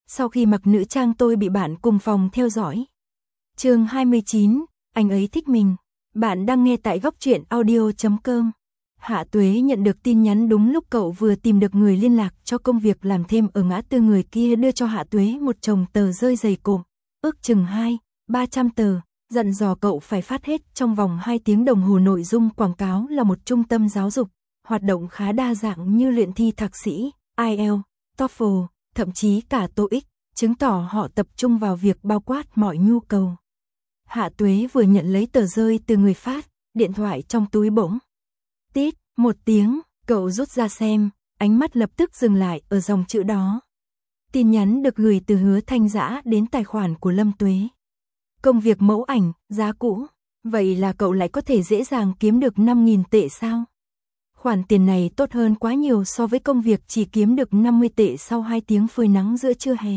sau khi mặc nữ trang tôi bị bạn cùng phòng theo dõi. Chương 29, anh ấy thích mình. Bạn đang nghe tại góc truyện audio.com. Hạ Tuế nhận được tin nhắn đúng lúc cậu vừa tìm được người liên lạc cho công việc làm thêm ở ngã tư. Người kia đưa cho Hạ Tuế một chồng tờ rơi dày cộm, ước chừng 200-300 tờ, dặn dò cậu phải phát hết trong vòng 2 tiếng đồng hồ. Nội dung quảng cáo là một trung tâm giáo dục, hoạt động khá đa dạng như luyện thi thạc sĩ, IELTS, TOEFL, thậm chí cả TOEIC, chứng tỏ họ tập trung vào việc bao quát mọi nhu cầu. Hạ Tuế vừa nhận lấy tờ rơi từ người phát, điện thoại trong túi bỗng tít một tiếng, cậu rút ra xem, ánh mắt lập tức dừng lại ở dòng chữ đó. Tin nhắn được gửi từ Hứa Thanh Dã đến tài khoản của Lâm Tuế. Công việc mẫu ảnh, giá cũ, vậy là cậu lại có thể dễ dàng kiếm được 5.000 tệ sao? Khoản tiền này tốt hơn quá nhiều so với công việc chỉ kiếm được 50 tệ sau 2 tiếng phơi nắng giữa trưa hè.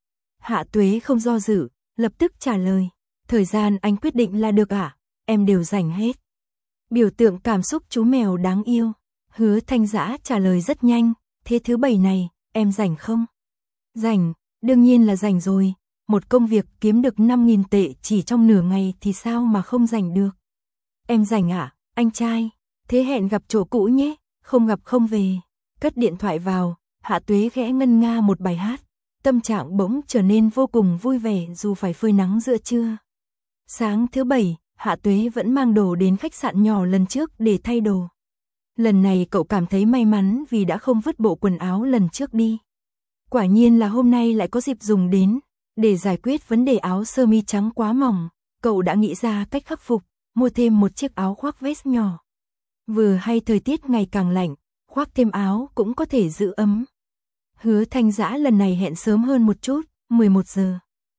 Hạ Tuế không do dự, lập tức trả lời. Thời gian anh quyết định là được ạ, em đều rảnh hết. Biểu tượng cảm xúc chú mèo đáng yêu. Hứa Thanh Dã trả lời rất nhanh, thế thứ Bảy này, em rảnh không? Rảnh, đương nhiên là rảnh rồi. Một công việc kiếm được 5.000 tệ chỉ trong nửa ngày thì sao mà không rảnh được. Em rảnh ạ, anh trai. Thế hẹn gặp chỗ cũ nhé, không gặp không về. Cất điện thoại vào, Hạ Tuế khẽ ngân nga một bài hát. Tâm trạng bỗng trở nên vô cùng vui vẻ dù phải phơi nắng giữa trưa. Sáng thứ Bảy, Hạ Tuế vẫn mang đồ đến khách sạn nhỏ lần trước để thay đồ. Lần này cậu cảm thấy may mắn vì đã không vứt bộ quần áo lần trước đi. Quả nhiên là hôm nay lại có dịp dùng đến. Để giải quyết vấn đề áo sơ mi trắng quá mỏng, cậu đã nghĩ ra cách khắc phục, mua thêm một chiếc áo khoác vest nhỏ. Vừa hay thời tiết ngày càng lạnh, khoác thêm áo cũng có thể giữ ấm. Hứa Thanh Dã lần này hẹn sớm hơn một chút, 11 giờ.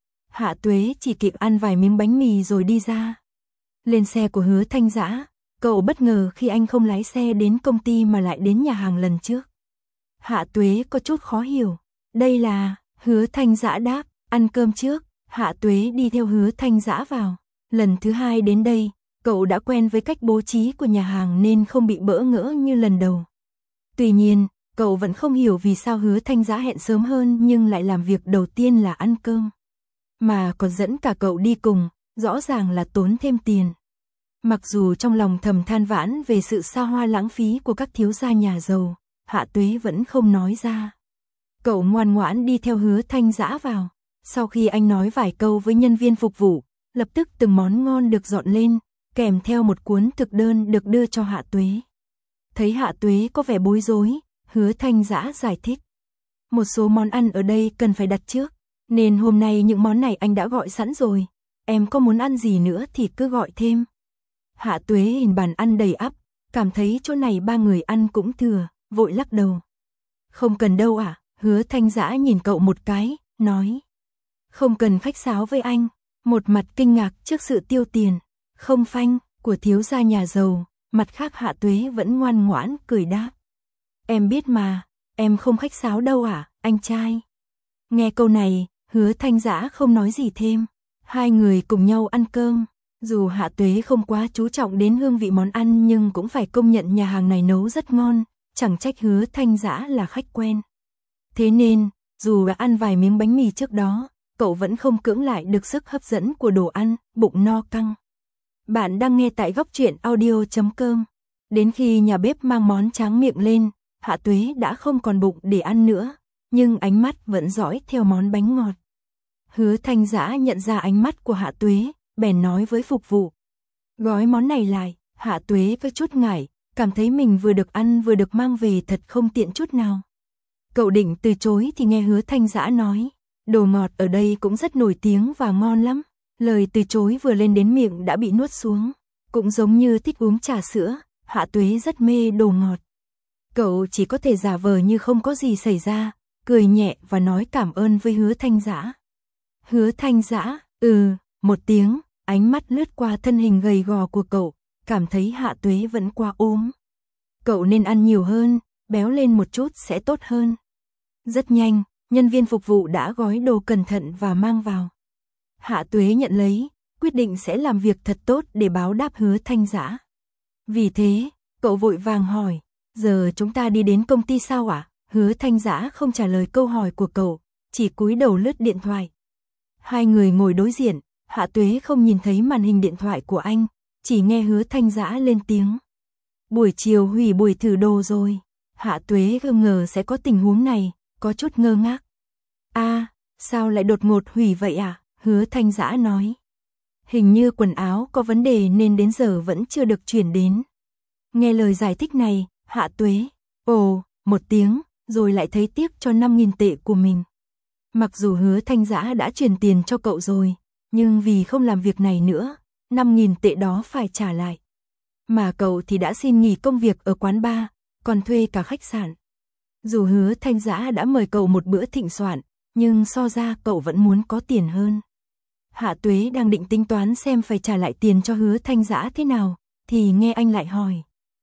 Hạ Tuế chỉ kịp ăn vài miếng bánh mì rồi đi ra. Lên xe của Hứa Thanh Dã, cậu bất ngờ khi anh không lái xe đến công ty mà lại đến nhà hàng lần trước. Hạ Tuế có chút khó hiểu. Đây là... Hứa Thanh Dã đáp, ăn cơm trước. Hạ Tuế đi theo Hứa Thanh Dã vào. Lần thứ 2 đến đây, cậu đã quen với cách bố trí của nhà hàng nên không bị bỡ ngỡ như lần đầu. Tuy nhiên, cậu vẫn không hiểu vì sao Hứa Thanh Dã hẹn sớm hơn nhưng lại làm việc đầu tiên là ăn cơm. Mà còn dẫn cả cậu đi cùng, rõ ràng là tốn thêm tiền. Mặc dù trong lòng thầm than vãn về sự xa hoa lãng phí của các thiếu gia nhà giàu, Hạ Tuế vẫn không nói ra. Cậu ngoan ngoãn đi theo Hứa Thanh Dã vào. Sau khi anh nói vài câu với nhân viên phục vụ, lập tức từng món ngon được dọn lên, kèm theo một cuốn thực đơn được đưa cho Hạ Tuế. Thấy Hạ Tuế có vẻ bối rối, Hứa Thanh Dã giải thích. Một số món ăn ở đây cần phải đặt trước, nên hôm nay những món này anh đã gọi sẵn rồi. Em có muốn ăn gì nữa thì cứ gọi thêm. Hạ Tuế nhìn bàn ăn đầy ắp, cảm thấy chỗ này 3 người ăn cũng thừa, vội lắc đầu. Không cần đâu ạ. Hứa Thanh Dã nhìn cậu một cái, nói. Không cần khách sáo với anh. Một mặt kinh ngạc trước sự tiêu tiền, không phanh, của thiếu gia nhà giàu. Mặt khác Hạ Tuế vẫn ngoan ngoãn cười đáp. Em biết mà, em không khách sáo đâu ạ, anh trai. Nghe câu này, Hứa Thanh Dã không nói gì thêm. Hai người cùng nhau ăn cơm. Dù Hạ Tuế không quá chú trọng đến hương vị món ăn nhưng cũng phải công nhận nhà hàng này nấu rất ngon. Chẳng trách Hứa Thanh Dã là khách quen. Thế nên, dù đã ăn vài miếng bánh mì trước đó, cậu vẫn không cưỡng lại được sức hấp dẫn của đồ ăn, bụng no căng. Bạn đang nghe tại góc truyện audio.com. Đến khi nhà bếp mang món tráng miệng lên, Hạ Tuế đã không còn bụng để ăn nữa, nhưng ánh mắt vẫn dõi theo món bánh ngọt. Hứa Thanh Dã nhận ra ánh mắt của Hạ Tuế, bèn nói với phục vụ. Gói món này lại. Hạ Tuế có chút ngại, cảm thấy mình vừa được ăn vừa được mang về thật không tiện chút nào. Cậu định từ chối thì nghe Hứa Thanh Dã nói. Đồ ngọt ở đây cũng rất nổi tiếng và ngon lắm. Lời từ chối vừa lên đến miệng đã bị nuốt xuống. Cũng giống như thích uống trà sữa, Hạ Tuế rất mê đồ ngọt. Cậu chỉ có thể giả vờ như không có gì xảy ra, cười nhẹ và nói cảm ơn với Hứa Thanh Dã. Hứa Thanh Dã, một tiếng, ánh mắt lướt qua thân hình gầy gò của cậu, cảm thấy Hạ Tuế vẫn quá ốm. Cậu nên ăn nhiều hơn, béo lên một chút sẽ tốt hơn. Rất nhanh, nhân viên phục vụ đã gói đồ cẩn thận và mang vào. Hạ Tuế nhận lấy, quyết định sẽ làm việc thật tốt để báo đáp Hứa Thanh Dã. Vì thế, cậu vội vàng hỏi, giờ chúng ta đi đến công ty sao ạ? Hứa Thanh Dã không trả lời câu hỏi của cậu, chỉ cúi đầu lướt điện thoại. Hai người ngồi đối diện, Hạ Tuế không nhìn thấy màn hình điện thoại của anh, chỉ nghe Hứa Thanh Dã lên tiếng. Buổi chiều hủy buổi thử đồ rồi. Hạ Tuế không ngờ sẽ có tình huống này, có chút ngơ ngác. Sao lại đột ngột hủy vậy à? Hứa Thanh Dã nói. Hình như quần áo có vấn đề nên đến giờ vẫn chưa được chuyển đến. Nghe lời giải thích này, Hạ Tuế, một tiếng, rồi lại thấy tiếc cho 5.000 tệ của mình. Mặc dù Hứa Thanh Dã đã chuyển tiền cho cậu rồi, nhưng vì không làm việc này nữa, 5.000 tệ đó phải trả lại. Mà cậu thì đã xin nghỉ công việc ở quán bar, còn thuê cả khách sạn. Dù Hứa Thanh Dã đã mời cậu một bữa thịnh soạn, nhưng so ra cậu vẫn muốn có tiền hơn. Hạ Tuế đang định tính toán xem phải trả lại tiền cho Hứa Thanh Dã thế nào, thì nghe anh lại hỏi.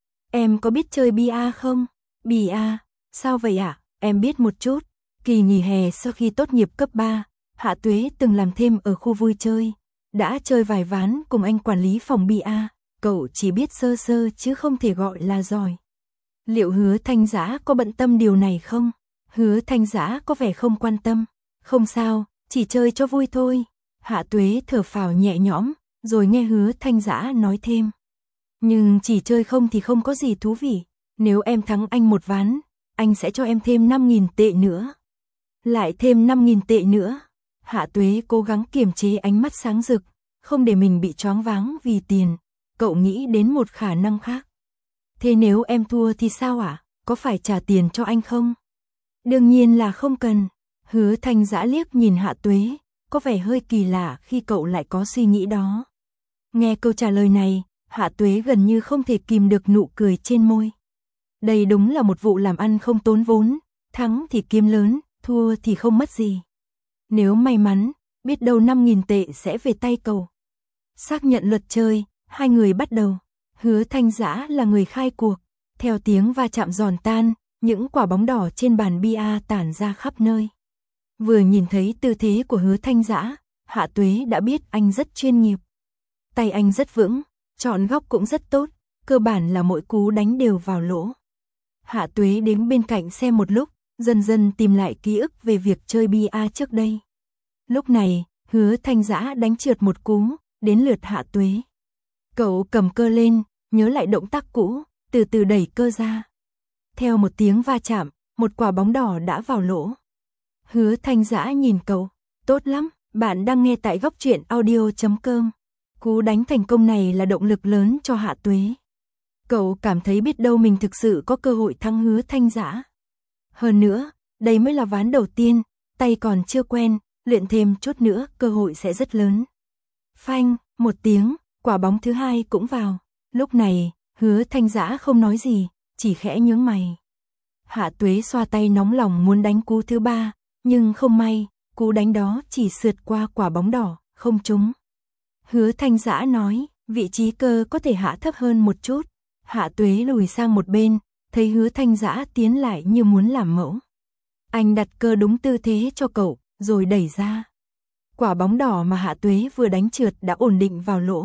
Em có biết chơi bia không? Bia? Sao vậy ạ? Em biết một chút. Kỳ nghỉ hè sau khi tốt nghiệp cấp 3, Hạ Tuế từng làm thêm ở khu vui chơi. Đã chơi vài ván cùng anh quản lý phòng bia, cậu chỉ biết sơ sơ chứ không thể gọi là giỏi. Liệu Hứa Thanh Dã có bận tâm điều này không? Hứa Thanh Dã có vẻ không quan tâm. Không sao, chỉ chơi cho vui thôi. Hạ Tuế thở phào nhẹ nhõm, rồi nghe Hứa Thanh Dã nói thêm. Nhưng chỉ chơi không thì không có gì thú vị. Nếu em thắng anh một ván, anh sẽ cho em thêm 5.000 tệ nữa. Lại thêm 5.000 tệ nữa. Hạ Tuế cố gắng kiềm chế ánh mắt sáng rực, không để mình bị choáng váng vì tiền. Cậu nghĩ đến một khả năng khác. Thế nếu em thua thì sao ạ? Có phải trả tiền cho anh không? Đương nhiên là không cần. Hứa Thanh Dã liếc nhìn Hạ Tuế, có vẻ hơi kỳ lạ khi cậu lại có suy nghĩ đó. Nghe câu trả lời này, Hạ Tuế gần như không thể kìm được nụ cười trên môi. Đây đúng là một vụ làm ăn không tốn vốn, thắng thì kiếm lớn, thua thì không mất gì. Nếu may mắn, biết đâu 5.000 tệ sẽ về tay cậu. Xác nhận luật chơi, hai người bắt đầu. Hứa Thanh Dã là người khai cuộc, theo tiếng va chạm giòn tan, những quả bóng đỏ trên bàn bia tản ra khắp nơi. Vừa nhìn thấy tư thế của Hứa Thanh Dã, Hạ Tuế đã biết anh rất chuyên nghiệp. Tay anh rất vững, chọn góc cũng rất tốt, cơ bản là mỗi cú đánh đều vào lỗ. Hạ Tuế đứng bên cạnh xem một lúc, dần dần tìm lại ký ức về việc chơi bia trước đây. Lúc này, Hứa Thanh Dã đánh trượt một cú, đến lượt Hạ Tuế. Cậu cầm cơ lên, nhớ lại động tác cũ, từ từ đẩy cơ ra. Theo một tiếng va chạm, một quả bóng đỏ đã vào lỗ. Hứa Thanh Dã nhìn cậu, tốt lắm, bạn đang nghe tại góc truyện audio.com. Cú đánh thành công này là động lực lớn cho Hạ Tuế. Cậu cảm thấy biết đâu mình thực sự có cơ hội thắng Hứa Thanh Dã. Hơn nữa, đây mới là ván đầu tiên, tay còn chưa quen, luyện thêm chút nữa cơ hội sẽ rất lớn. Phanh, một tiếng, quả bóng thứ hai cũng vào. Lúc này, Hứa Thanh Dã không nói gì, chỉ khẽ nhướng mày. Hạ Tuế xoa tay nóng lòng muốn đánh cú thứ ba, nhưng không may, cú đánh đó chỉ sượt qua quả bóng đỏ, không trúng. Hứa Thanh Dã nói, vị trí cơ có thể hạ thấp hơn một chút. Hạ Tuế lùi sang một bên, thấy Hứa Thanh Dã tiến lại như muốn làm mẫu. Anh đặt cơ đúng tư thế cho cậu, rồi đẩy ra. Quả bóng đỏ mà Hạ Tuế vừa đánh trượt đã ổn định vào lỗ.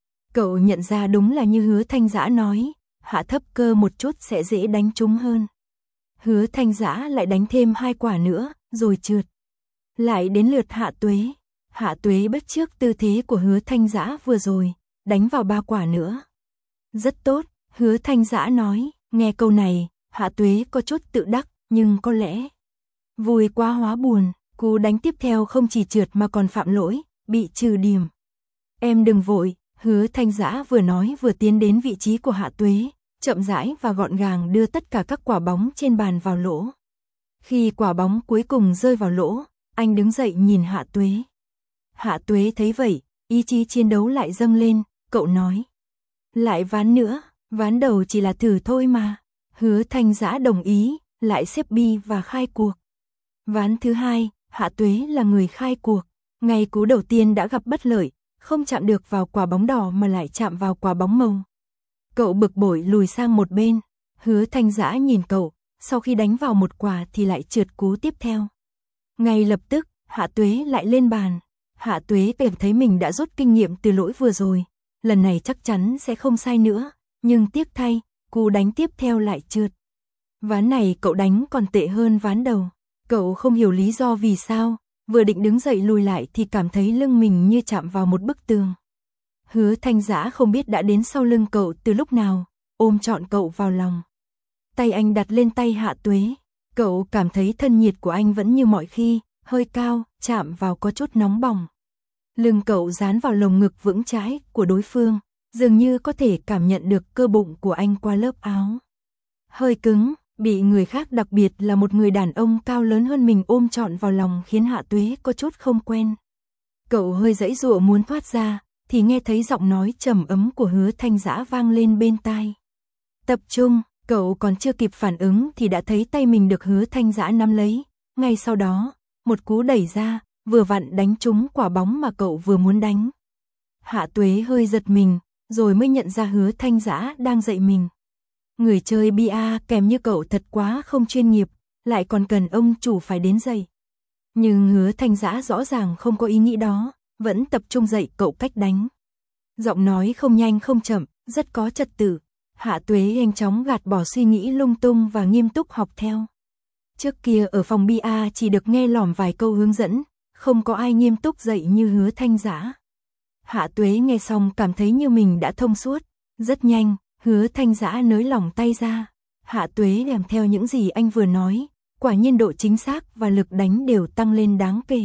Cậu nhận ra đúng là như Hứa Thanh Dã nói, hạ thấp cơ một chút sẽ dễ đánh trúng hơn. Hứa Thanh Dã lại đánh thêm 2 quả nữa, rồi trượt. Lại đến lượt Hạ Tuế. Hạ Tuế bắt chước tư thế của Hứa Thanh Dã vừa rồi, đánh vào 3 quả nữa. Rất tốt, Hứa Thanh Dã nói, nghe câu này, Hạ Tuế có chút tự đắc, nhưng có lẽ vui quá hóa buồn, cú đánh tiếp theo không chỉ trượt mà còn phạm lỗi, bị trừ điểm. Em đừng vội, Hứa Thanh Dã vừa nói vừa tiến đến vị trí của Hạ Tuế, chậm rãi và gọn gàng đưa tất cả các quả bóng trên bàn vào lỗ. Khi quả bóng cuối cùng rơi vào lỗ, anh đứng dậy nhìn Hạ Tuế. Hạ Tuế thấy vậy, ý chí chiến đấu lại dâng lên, cậu nói. Lại ván nữa, ván đầu chỉ là thử thôi mà. Hứa Thanh Dã đồng ý, lại xếp bi và khai cuộc. Ván thứ hai, Hạ Tuế là người khai cuộc. Ngay cú đầu tiên đã gặp bất lợi, không chạm được vào quả bóng đỏ mà lại chạm vào quả bóng màu. Cậu bực bội lùi sang một bên. Hứa Thanh Dã nhìn cậu, sau khi đánh vào một quả thì lại trượt cú tiếp theo. Ngay lập tức, Hạ Tuế lại lên bàn. Hạ Tuế cảm thấy mình đã rút kinh nghiệm từ lỗi vừa rồi. Lần này chắc chắn sẽ không sai nữa, nhưng tiếc thay, cú đánh tiếp theo lại trượt. Ván này cậu đánh còn tệ hơn ván đầu. Cậu không hiểu lý do vì sao, vừa định đứng dậy lùi lại thì cảm thấy lưng mình như chạm vào một bức tường. Hứa Thanh Dã không biết đã đến sau lưng cậu từ lúc nào, ôm trọn cậu vào lòng. Tay anh đặt lên tay Hạ Tuế, cậu cảm thấy thân nhiệt của anh vẫn như mọi khi, hơi cao, chạm vào có chút nóng bỏng. Lưng cậu dán vào lồng ngực vững chãi của đối phương, dường như có thể cảm nhận được cơ bụng của anh qua lớp áo. Hơi cứng, bị người khác đặc biệt là một người đàn ông cao lớn hơn mình ôm trọn vào lòng khiến Hạ Tuế có chút không quen. Cậu hơi giãy giụa muốn thoát ra, thì nghe thấy giọng nói trầm ấm của Hứa Thanh Dã vang lên bên tai. Tập trung, cậu còn chưa kịp phản ứng thì đã thấy tay mình được Hứa Thanh Dã nắm lấy. Ngay sau đó, một cú đẩy ra, vừa vặn đánh trúng quả bóng mà cậu vừa muốn đánh. Hạ Tuế hơi giật mình, rồi mới nhận ra Hứa Thanh Dã đang dạy mình. Người chơi bia kèm như cậu thật quá không chuyên nghiệp, lại còn cần ông chủ phải đến dạy. Nhưng Hứa Thanh Dã rõ ràng không có ý nghĩ đó, vẫn tập trung dạy cậu cách đánh. Giọng nói không nhanh không chậm, rất có trật tự. Hạ Tuế nhanh chóng gạt bỏ suy nghĩ lung tung và nghiêm túc học theo. Trước kia ở phòng bia chỉ được nghe lỏm vài câu hướng dẫn, không có ai nghiêm túc dạy như Hứa Thanh Dã. Hạ Tuế nghe xong cảm thấy như mình đã thông suốt, rất nhanh, Hứa Thanh Dã nới lỏng tay ra. Hạ Tuế làm theo những gì anh vừa nói, quả nhiên độ chính xác và lực đánh đều tăng lên đáng kể.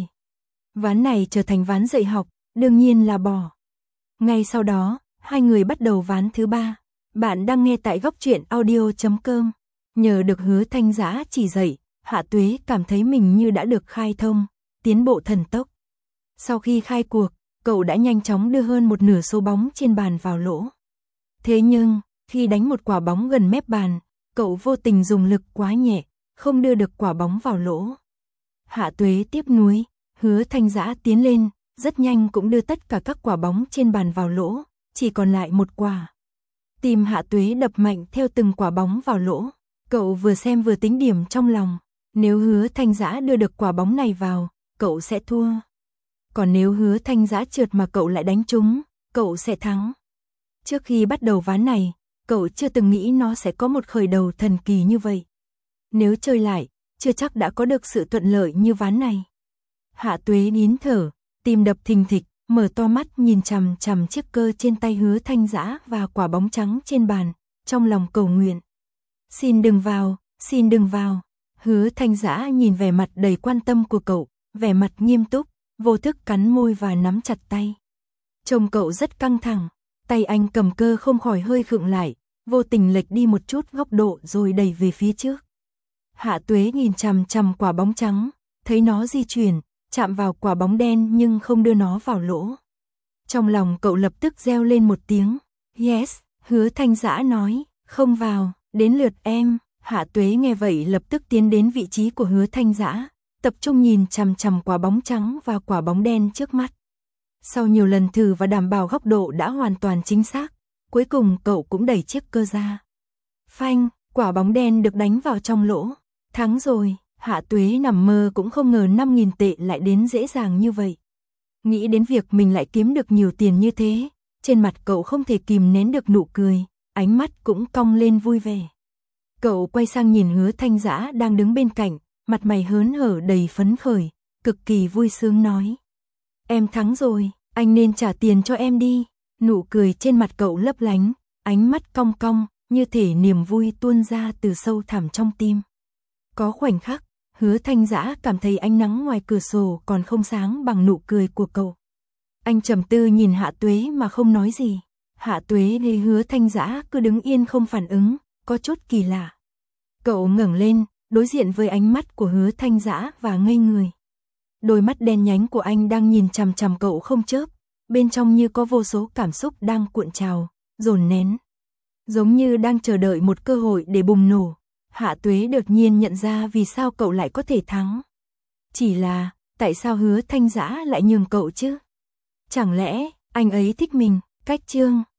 Ván này trở thành ván dạy học, đương nhiên là bỏ. Ngay sau đó, hai người bắt đầu ván thứ 3. Bạn đang nghe tại góc truyện audio.com. Nhờ được Hứa Thanh Dã chỉ dạy, Hạ Tuế cảm thấy mình như đã được khai thông, tiến bộ thần tốc. Sau khi khai cuộc, cậu đã nhanh chóng đưa hơn một nửa số bóng trên bàn vào lỗ. Thế nhưng, khi đánh một quả bóng gần mép bàn, cậu vô tình dùng lực quá nhẹ, không đưa được quả bóng vào lỗ. Hạ Tuế tiếc nuối, Hứa Thanh Dã tiến lên, rất nhanh cũng đưa tất cả các quả bóng trên bàn vào lỗ, chỉ còn lại một quả. Tim Hạ Tuế đập mạnh theo từng quả bóng vào lỗ, cậu vừa xem vừa tính điểm trong lòng. Nếu Hứa Thanh Dã đưa được quả bóng này vào, cậu sẽ thua. Còn nếu Hứa Thanh Dã trượt mà cậu lại đánh trúng, cậu sẽ thắng. Trước khi bắt đầu ván này, cậu chưa từng nghĩ nó sẽ có một khởi đầu thần kỳ như vậy. Nếu chơi lại, chưa chắc đã có được sự thuận lợi như ván này. Hạ Tuế nín thở, tim đập thình thịch, mở to mắt nhìn chằm chằm chiếc cơ trên tay Hứa Thanh Dã và quả bóng trắng trên bàn, trong lòng cầu nguyện. Xin đừng vào, xin đừng vào. Hứa Thanh Dã nhìn vẻ mặt đầy quan tâm của cậu, vẻ mặt nghiêm túc, vô thức cắn môi và nắm chặt tay. Trông cậu rất căng thẳng, tay anh cầm cơ không khỏi hơi khựng lại, vô tình lệch đi một chút góc độ rồi đẩy về phía trước. Hạ Tuế nhìn chằm chằm quả bóng trắng, thấy nó di chuyển, chạm vào quả bóng đen nhưng không đưa nó vào lỗ. Trong lòng cậu lập tức reo lên một tiếng, yes, Hứa Thanh Dã nói, không vào, đến lượt em. Hạ Tuế nghe vậy lập tức tiến đến vị trí của Hứa Thanh Dã, tập trung nhìn chằm chằm quả bóng trắng và quả bóng đen trước mắt. Sau nhiều lần thử và đảm bảo góc độ đã hoàn toàn chính xác, cuối cùng cậu cũng đẩy chiếc cơ ra. Phanh, quả bóng đen được đánh vào trong lỗ. Thắng rồi, Hạ Tuế nằm mơ cũng không ngờ 5.000 tệ lại đến dễ dàng như vậy. Nghĩ đến việc mình lại kiếm được nhiều tiền như thế, trên mặt cậu không thể kìm nén được nụ cười, ánh mắt cũng cong lên vui vẻ. Cậu quay sang nhìn Hứa Thanh Dã đang đứng bên cạnh, mặt mày hớn hở đầy phấn khởi, cực kỳ vui sướng nói. Em thắng rồi, anh nên trả tiền cho em đi. Nụ cười trên mặt cậu lấp lánh, ánh mắt cong cong, như thể niềm vui tuôn ra từ sâu thẳm trong tim. Có khoảnh khắc, Hứa Thanh Dã cảm thấy ánh nắng ngoài cửa sổ còn không sáng bằng nụ cười của cậu. Anh trầm tư nhìn Hạ Tuế mà không nói gì. Hạ Tuế thấy Hứa Thanh Dã cứ đứng yên không phản ứng, có chút kỳ lạ. Cậu ngẩng lên, đối diện với ánh mắt của Hứa Thanh Dã và ngây người. Đôi mắt đen nhánh của anh đang nhìn chằm chằm cậu không chớp, bên trong như có vô số cảm xúc đang cuộn trào, dồn nén. Giống như đang chờ đợi một cơ hội để bùng nổ. Hạ Tuế đột nhiên nhận ra vì sao cậu lại có thể thắng. Chỉ là, tại sao Hứa Thanh Dã lại nhường cậu chứ? Chẳng lẽ, anh ấy thích mình? Cách chương